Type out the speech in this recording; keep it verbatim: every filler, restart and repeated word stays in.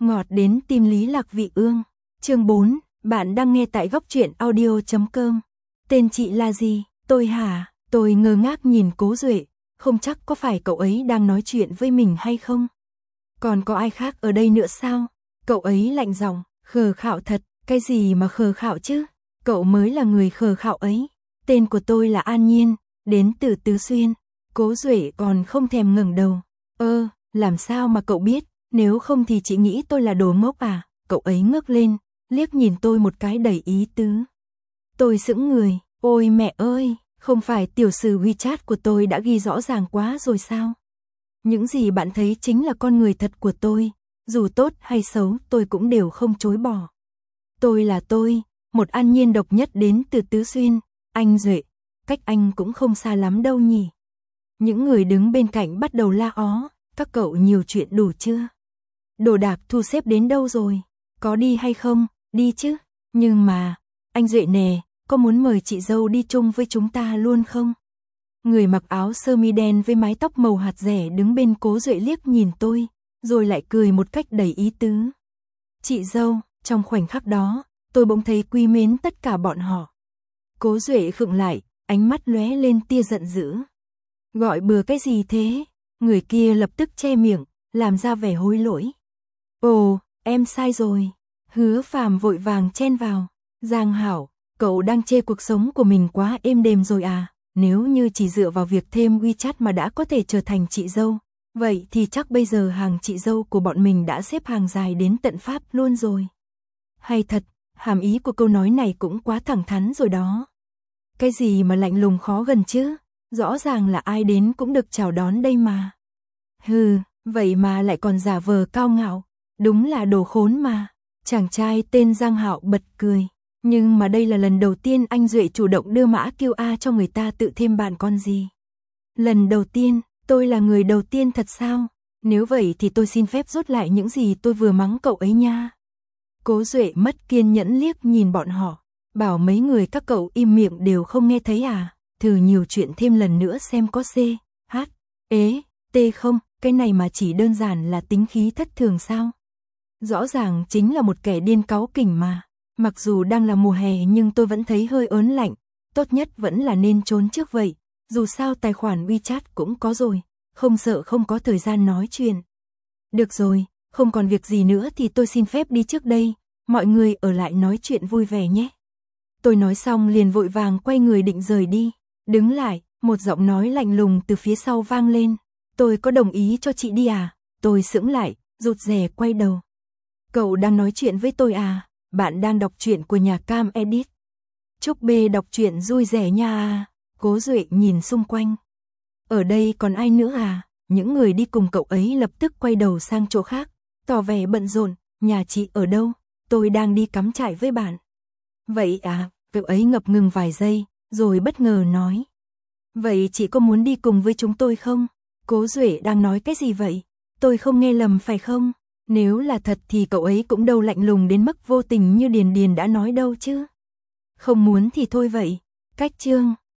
Ngọt đến tim Lý Lạc Vị Ương. Chương bốn, bạn đang nghe tại góc truyện audio chấm com. Tên chị là gì? Tôi hả? Tôi ngơ ngác nhìn Cố Duệ, không chắc có phải cậu ấy đang nói chuyện với mình hay không. Còn có ai khác ở đây nữa sao? Cậu ấy lạnh giọng, khờ khạo thật, cái gì mà khờ khạo chứ? Cậu mới là người khờ khạo ấy. Tên của tôi là An Nhiên, đến từ Tứ Xuyên. Cố Duệ còn không thèm ngẩng đầu. Ơ, làm sao mà cậu biết? Nếu không thì chị nghĩ tôi là đồ ngốc à? Cậu ấy ngước lên, liếc nhìn tôi một cái đầy ý tứ. Tôi sững người, ôi mẹ ơi, không phải tiểu sử WeChat của tôi đã ghi rõ ràng quá rồi sao? Những gì bạn thấy chính là con người thật của tôi, dù tốt hay xấu tôi cũng đều không chối bỏ. Tôi là tôi, một An Nhiên độc nhất đến từ Tứ Xuyên, anh Duệ, cách anh cũng không xa lắm đâu nhỉ. Những người đứng bên cạnh bắt đầu la ó, các cậu nhiều chuyện đủ chưa? Đồ đạc thu xếp đến đâu rồi? Có đi hay không? Đi chứ. Nhưng mà, anh Duệ nè, có muốn mời chị dâu đi chung với chúng ta luôn không? Người mặc áo sơ mi đen với mái tóc màu hạt rẻ đứng bên Cố Duệ liếc nhìn tôi, rồi lại cười một cách đầy ý tứ. Chị dâu, trong khoảnh khắc đó, tôi bỗng thấy quý mến tất cả bọn họ. Cố Duệ khựng lại, ánh mắt lóe lên tia giận dữ. Gọi bừa cái gì thế? Người kia lập tức che miệng, làm ra vẻ hối lỗi. Ồ, em sai rồi. Hứa Phàm vội vàng chen vào. Giang Hảo, cậu đang chê cuộc sống của mình quá êm đềm rồi à? Nếu như chỉ dựa vào việc thêm WeChat mà đã có thể trở thành chị dâu, vậy thì chắc bây giờ hàng chị dâu của bọn mình đã xếp hàng dài đến tận Pháp luôn rồi. Hay thật, hàm ý của câu nói này cũng quá thẳng thắn rồi đó. Cái gì mà lạnh lùng khó gần chứ? Rõ ràng là ai đến cũng được chào đón đây mà. Hừ, vậy mà lại còn giả vờ cao ngạo, đúng là đồ khốn mà. Chàng trai tên Giang Hạo bật cười. Nhưng mà đây là lần đầu tiên anh Duệ chủ động đưa mã quy rờ cho người ta tự thêm bạn con gì. Lần đầu tiên, tôi là người đầu tiên thật sao? Nếu vậy thì tôi xin phép rút lại những gì tôi vừa mắng cậu ấy nha. Cố Duệ mất kiên nhẫn liếc nhìn bọn họ, bảo mấy người các cậu im miệng đều không nghe thấy à? Thử nhiều chuyện thêm lần nữa xem có C, H, ế, T không, cái này mà chỉ đơn giản là tính khí thất thường sao? Rõ ràng chính là một kẻ điên cáu kỉnh mà. Mặc dù đang là mùa hè nhưng tôi vẫn thấy hơi ớn lạnh, tốt nhất vẫn là nên trốn trước vậy, dù sao tài khoản WeChat cũng có rồi, không sợ không có thời gian nói chuyện. Được rồi, không còn việc gì nữa thì tôi xin phép đi trước đây, mọi người ở lại nói chuyện vui vẻ nhé. Tôi nói xong liền vội vàng quay người định rời đi, đứng lại, một giọng nói lạnh lùng từ phía sau vang lên, tôi có đồng ý cho chị đi à? Tôi sững lại, rụt rè quay đầu. Cậu đang nói chuyện với tôi à? Bạn đang đọc truyện của nhà Cam Edit. Chúc B đọc truyện vui vẻ nha. Cố Duệ nhìn xung quanh. Ở đây còn ai nữa à? Những người đi cùng cậu ấy lập tức quay đầu sang chỗ khác, tỏ vẻ bận rộn. Nhà chị ở đâu? Tôi đang đi cắm trại với bạn. Vậy à? Cậu ấy ngập ngừng vài giây, rồi bất ngờ nói. Vậy chị có muốn đi cùng với chúng tôi không? Cố Duệ đang nói cái gì vậy? Tôi không nghe lầm phải không? Nếu là thật thì cậu ấy cũng đâu lạnh lùng đến mức vô tình như Điền Điền đã nói đâu chứ. Không muốn thì thôi vậy. Cách chương.